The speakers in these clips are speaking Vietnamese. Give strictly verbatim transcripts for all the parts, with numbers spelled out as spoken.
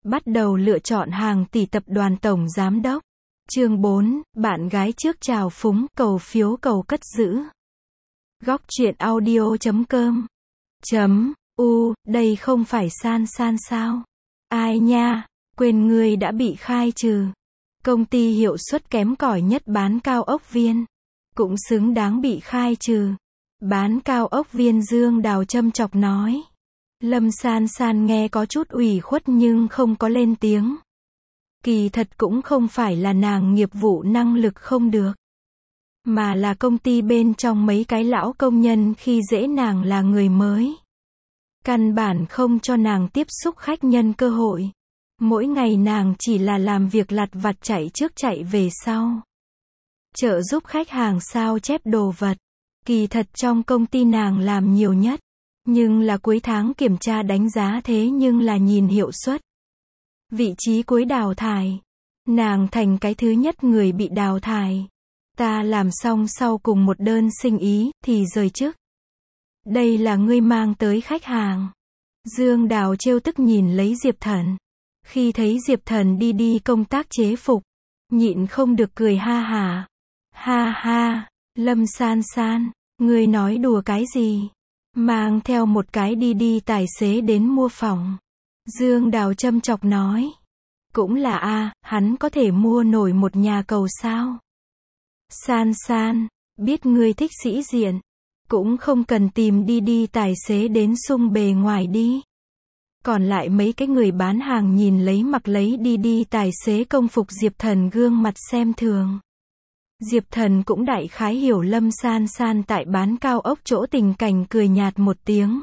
Bắt đầu lựa chọn hàng tỷ tập đoàn tổng giám đốc. Chương bốn, bạn gái trước trào phúng, cầu phiếu cầu cất giữ. Góc truyện audio chấm com. Chấm, u, đây không phải San San sao? Ai nha, quên ngươi đã bị khai trừ. Công ty hiệu suất kém cỏi nhất bán cao ốc Viên. Cũng xứng đáng bị khai trừ. Bán cao ốc Viên Dương Đào châm chọc nói. Lâm San San nghe có chút ủy khuất nhưng không có lên tiếng. Kỳ thật cũng không phải là nàng nghiệp vụ năng lực không được, mà là công ty bên trong mấy cái lão công nhân khi dễ nàng là người mới. Căn bản không cho nàng tiếp xúc khách nhân cơ hội. Mỗi ngày nàng chỉ là làm việc lặt vặt chạy trước chạy về sau. Trợ giúp khách hàng sao chép đồ vật. Kỳ thật trong công ty nàng làm nhiều nhất. Nhưng là cuối tháng kiểm tra đánh giá thế nhưng là nhìn hiệu suất. Vị trí cuối đào thải. Nàng thành cái thứ nhất người bị đào thải. Ta làm xong sau cùng một đơn sinh ý, thì rời chức. Đây là ngươi mang tới khách hàng. Dương Đào trêu tức nhìn lấy Diệp Thần. Khi thấy Diệp Thần đi đi công tác chế phục, nhịn không được cười ha hả. Ha ha, Lâm San San, ngươi nói đùa cái gì? Mang theo một cái đi đi tài xế đến mua phòng. Dương Đào châm chọc nói. Cũng là a, hắn có thể mua nổi một nhà cầu sao? San San, biết ngươi thích sĩ diện. Cũng không cần tìm đi đi tài xế đến sung bề ngoài đi. Còn lại mấy cái người bán hàng nhìn lấy mặc lấy đi đi tài xế công phục Diệp Thần gương mặt xem thường. Diệp Thần cũng đại khái hiểu Lâm San San tại bán cao ốc chỗ tình cảnh, cười nhạt một tiếng.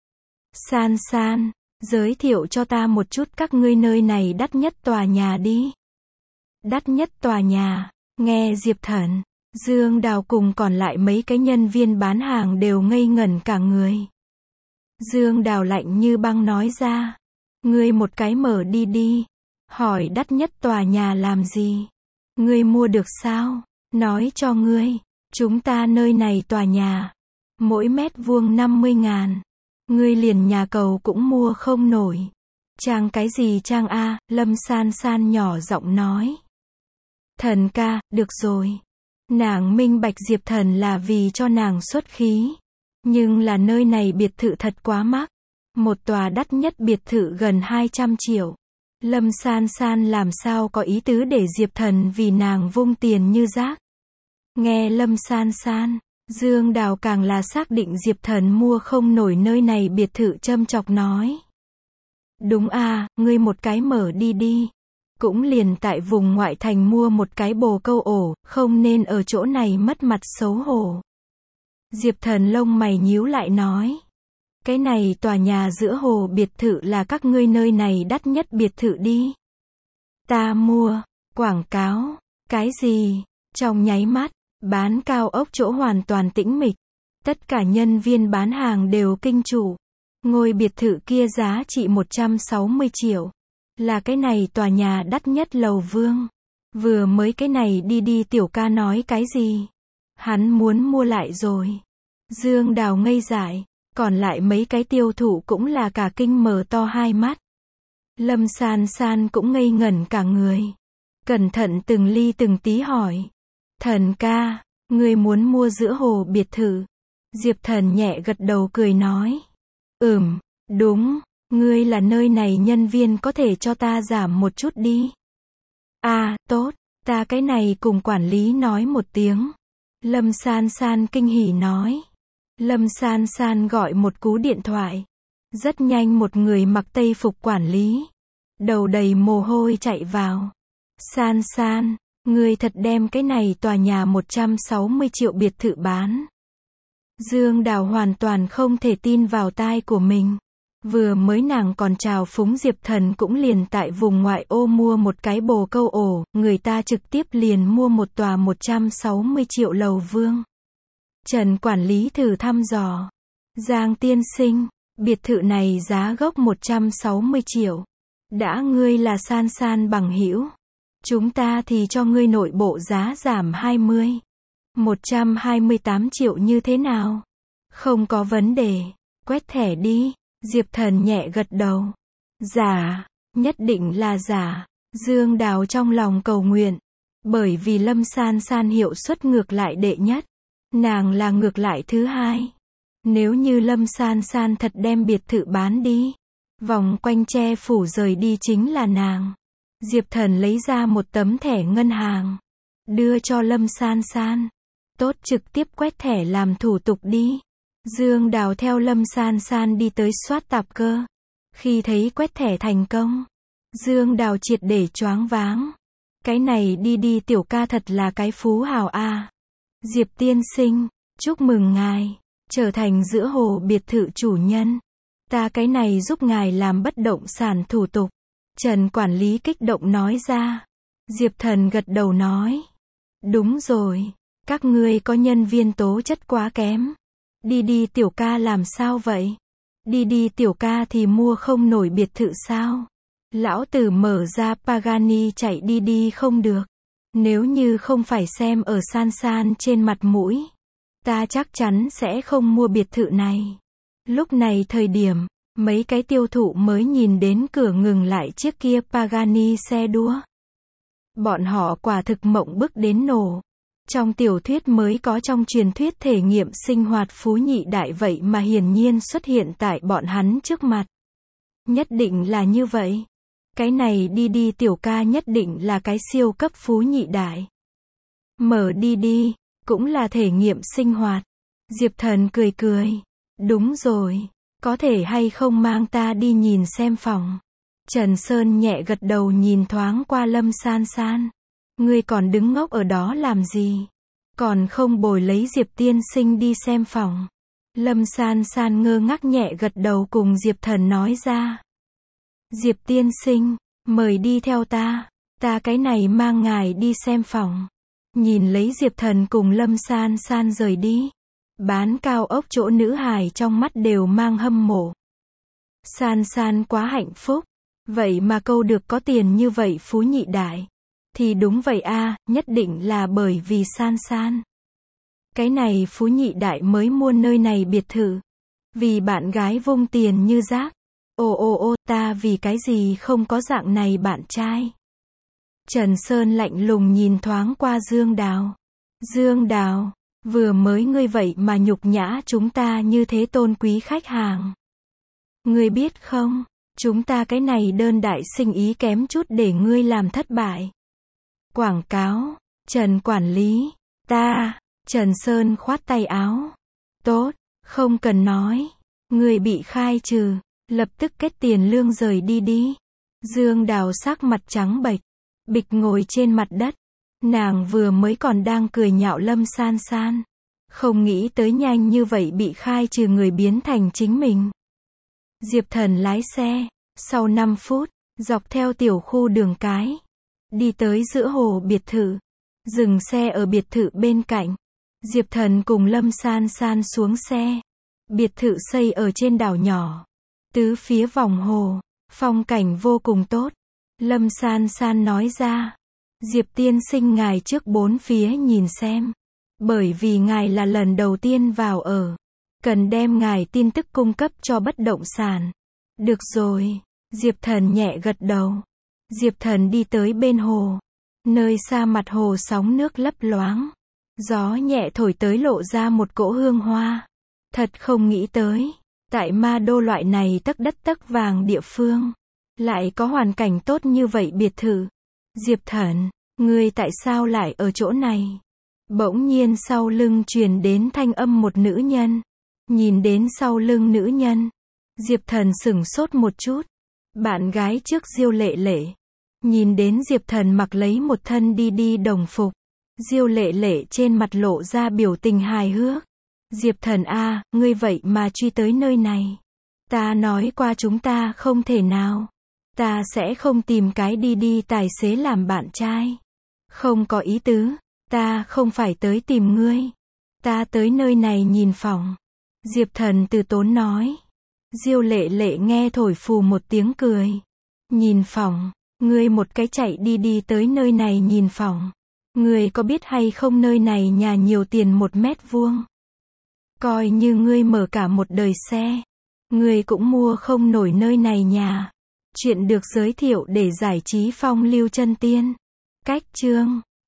San San, giới thiệu cho ta một chút các ngươi nơi này đắt nhất tòa nhà đi. Đắt nhất tòa nhà, nghe Diệp Thần, Dương Đào cùng còn lại mấy cái nhân viên bán hàng đều ngây ngẩn cả người. Dương Đào lạnh như băng nói ra. Ngươi một cái mở đi đi. Hỏi đắt nhất tòa nhà làm gì? Ngươi mua được sao? Nói cho ngươi, chúng ta nơi này tòa nhà, mỗi mét vuông năm mươi ngàn. Ngươi liền nhà cầu cũng mua không nổi. Trang cái gì trang a? Lâm San San nhỏ giọng nói. Thần ca, được rồi. Nàng minh bạch Diệp Thần là vì cho nàng xuất khí. Nhưng là nơi này biệt thự thật quá mắc. Một tòa đắt nhất biệt thự gần hai trăm triệu. Lâm San San làm sao có ý tứ để Diệp Thần vì nàng vung tiền như rác. Nghe Lâm San San, Dương Đào càng là xác định Diệp Thần mua không nổi nơi này biệt thự, châm chọc nói. Đúng a, ngươi một cái mở đi đi. Cũng liền tại vùng ngoại thành mua một cái bồ câu ổ, không nên ở chỗ này mất mặt xấu hổ. Diệp Thần lông mày nhíu lại nói. Cái này tòa nhà giữa hồ biệt thự là các ngươi nơi này đắt nhất biệt thự đi. Ta mua, quảng cáo, cái gì? Trong nháy mắt, bán cao ốc chỗ hoàn toàn tĩnh mịch. Tất cả nhân viên bán hàng đều kinh chủ. Ngôi biệt thự kia giá trị một trăm sáu mươi triệu. Là cái này tòa nhà đắt nhất lầu Vương. Vừa mới cái này đi đi tiểu ca nói cái gì? Hắn muốn mua lại rồi. Dương Đào ngây dại. Còn lại mấy cái tiêu thụ cũng là cả kinh mở to hai mắt. Lâm San San cũng ngây ngẩn cả người. Cẩn thận từng ly từng tí hỏi. Thần ca, ngươi muốn mua giữa hồ biệt thự? Diệp Thần nhẹ gật đầu cười nói. Ừm, đúng, ngươi là nơi này nhân viên có thể cho ta giảm một chút đi. À, tốt, ta cái này cùng quản lý nói một tiếng. Lâm San San kinh hỉ nói. Lâm San San gọi một cú điện thoại. Rất nhanh một người mặc tây phục quản lý, đầu đầy mồ hôi chạy vào. San San, ngươi thật đem cái này tòa nhà một trăm sáu mươi triệu biệt thự bán? Dương Đào hoàn toàn không thể tin vào tai của mình. Vừa mới nàng còn chào phúng Diệp Thần cũng liền tại vùng ngoại ô mua một cái bồ câu ổ, người ta trực tiếp liền mua một tòa một trăm sáu mươi triệu lầu Vương. Trần quản lý thử thăm dò. Giang tiên sinh, biệt thự này giá gốc một trăm sáu mươi triệu. Đã ngươi là San San bằng hữu, chúng ta thì cho ngươi nội bộ giá giảm hai mươi. một trăm hai mươi tám triệu như thế nào? Không có vấn đề, quét thẻ đi. Diệp Thần nhẹ gật đầu. Dạ, Nhất định là giả. Dương Đào trong lòng cầu nguyện. Bởi vì Lâm San San hiệu suất ngược lại đệ nhất. Nàng là ngược lại thứ hai. Nếu như Lâm San San thật đem biệt thự bán đi, vòng quanh che phủ rời đi chính là nàng. Diệp Thần lấy ra một tấm thẻ ngân hàng, đưa cho Lâm San San. Tốt, trực tiếp quét thẻ làm thủ tục đi. Dương Đào theo Lâm San San đi tới soát tạp cơ. Khi thấy quét thẻ thành công, Dương Đào triệt để choáng váng. Cái này đi đi tiểu ca thật là cái phú hào a. Diệp tiên sinh, chúc mừng ngài, trở thành giữa hồ biệt thự chủ nhân. Ta cái này giúp ngài làm bất động sản thủ tục. Trần quản lý kích động nói ra. Diệp Thần gật đầu nói. Đúng rồi, các ngươi có nhân viên tố chất quá kém. Đi đi tiểu ca làm sao vậy? Đi đi tiểu ca thì mua không nổi biệt thự sao? Lão tử mở ra Pagani chạy đi đi không được. Nếu như không phải xem ở San San trên mặt mũi, ta chắc chắn sẽ không mua biệt thự này. Lúc này thời điểm, mấy cái tiêu thụ mới nhìn đến cửa ngừng lại chiếc kia Pagani xe đua. Bọn họ quả thực mộng bức đến nổ. Trong tiểu thuyết mới có, trong truyền thuyết thể nghiệm sinh hoạt phú nhị đại vậy mà hiển nhiên xuất hiện tại bọn hắn trước mặt. Nhất định là như vậy. Cái này đi đi tiểu ca nhất định là cái siêu cấp phú nhị đại. Mở đi đi, cũng là thể nghiệm sinh hoạt. Diệp Thần cười cười. Đúng rồi, có thể hay không mang ta đi nhìn xem phòng. Trần Sơn nhẹ gật đầu nhìn thoáng qua Lâm San San. Ngươi còn đứng ngốc ở đó làm gì? Còn không bồi lấy Diệp tiên sinh đi xem phòng. Lâm San San ngơ ngác nhẹ gật đầu cùng Diệp Thần nói ra. Diệp tiên sinh, mời đi theo ta. Ta cái này mang ngài đi xem phòng. Nhìn lấy Diệp Thần cùng Lâm San San rời đi. Bán cao ốc chỗ nữ hài trong mắt đều mang hâm mộ. San San quá hạnh phúc. Vậy mà câu được có tiền như vậy phú nhị đại. Thì đúng vậy a, nhất định là bởi vì San San. Cái này phú nhị đại mới mua nơi này biệt thự. Vì bạn gái vung tiền như rác. Ô ô ô, ta vì cái gì không có dạng này bạn trai. Trần Sơn lạnh lùng nhìn thoáng qua Dương Đào. Dương Đào, vừa mới ngươi vậy mà nhục nhã chúng ta như thế tôn quý khách hàng. Ngươi biết không, chúng ta cái này đơn đại sinh ý kém chút để ngươi làm thất bại. Quảng cáo, Trần quản lý, ta, Trần Sơn khoát tay áo. Tốt, không cần nói, ngươi bị khai trừ, lập tức kết tiền lương rời đi đi. Dương Đào sắc mặt trắng bệch, bịch ngồi trên mặt đất. Nàng vừa mới còn đang cười nhạo Lâm San San. Không nghĩ tới nhanh như vậy bị khai trừ người biến thành chính mình. Diệp Thần lái xe, sau năm phút, dọc theo tiểu khu đường cái. Đi tới giữa hồ biệt thự. Dừng xe ở biệt thự bên cạnh. Diệp Thần cùng Lâm San San xuống xe. Biệt thự xây ở trên đảo nhỏ. Tứ phía vòng hồ. Phong cảnh vô cùng tốt. Lâm San San nói ra. Diệp tiên sinh ngài trước bốn phía nhìn xem. Bởi vì ngài là lần đầu tiên vào ở. Cần đem ngài tin tức cung cấp cho bất động sản. Được rồi. Diệp Thần nhẹ gật đầu. Diệp Thần đi tới bên hồ. Nơi xa mặt hồ sóng nước lấp loáng. Gió nhẹ thổi tới lộ ra một cỗ hương hoa. Thật không nghĩ tới. Tại Ma Đô loại này tấc đất tấc vàng địa phương. Lại có hoàn cảnh tốt như vậy biệt thự. Diệp Thần, ngươi tại sao lại ở chỗ này? Bỗng nhiên sau lưng truyền đến thanh âm một nữ nhân. Nhìn đến sau lưng nữ nhân. Diệp Thần sửng sốt một chút. Bạn gái trước Diêu Lệ Lệ. Nhìn đến Diệp Thần mặc lấy một thân đi đi đồng phục. Diêu Lệ Lệ trên mặt lộ ra biểu tình hài hước. Diệp Thần a, ngươi vậy mà truy tới nơi này. Ta nói qua chúng ta không thể nào. Ta sẽ không tìm cái đi đi tài xế làm bạn trai. Không có ý tứ. Ta không phải tới tìm ngươi. Ta tới nơi này nhìn phòng. Diệp Thần từ tốn nói. Diêu Lệ Lệ nghe thổi phù một tiếng cười. Nhìn phòng. Ngươi một cái chạy đi đi tới nơi này nhìn phòng. Ngươi có biết hay không nơi này nhà nhiều tiền một mét vuông. Coi như ngươi mở cả một đời xe. Ngươi cũng mua không nổi nơi này nhà. Chuyện được giới thiệu để giải trí phong lưu chân tiên. Cách chương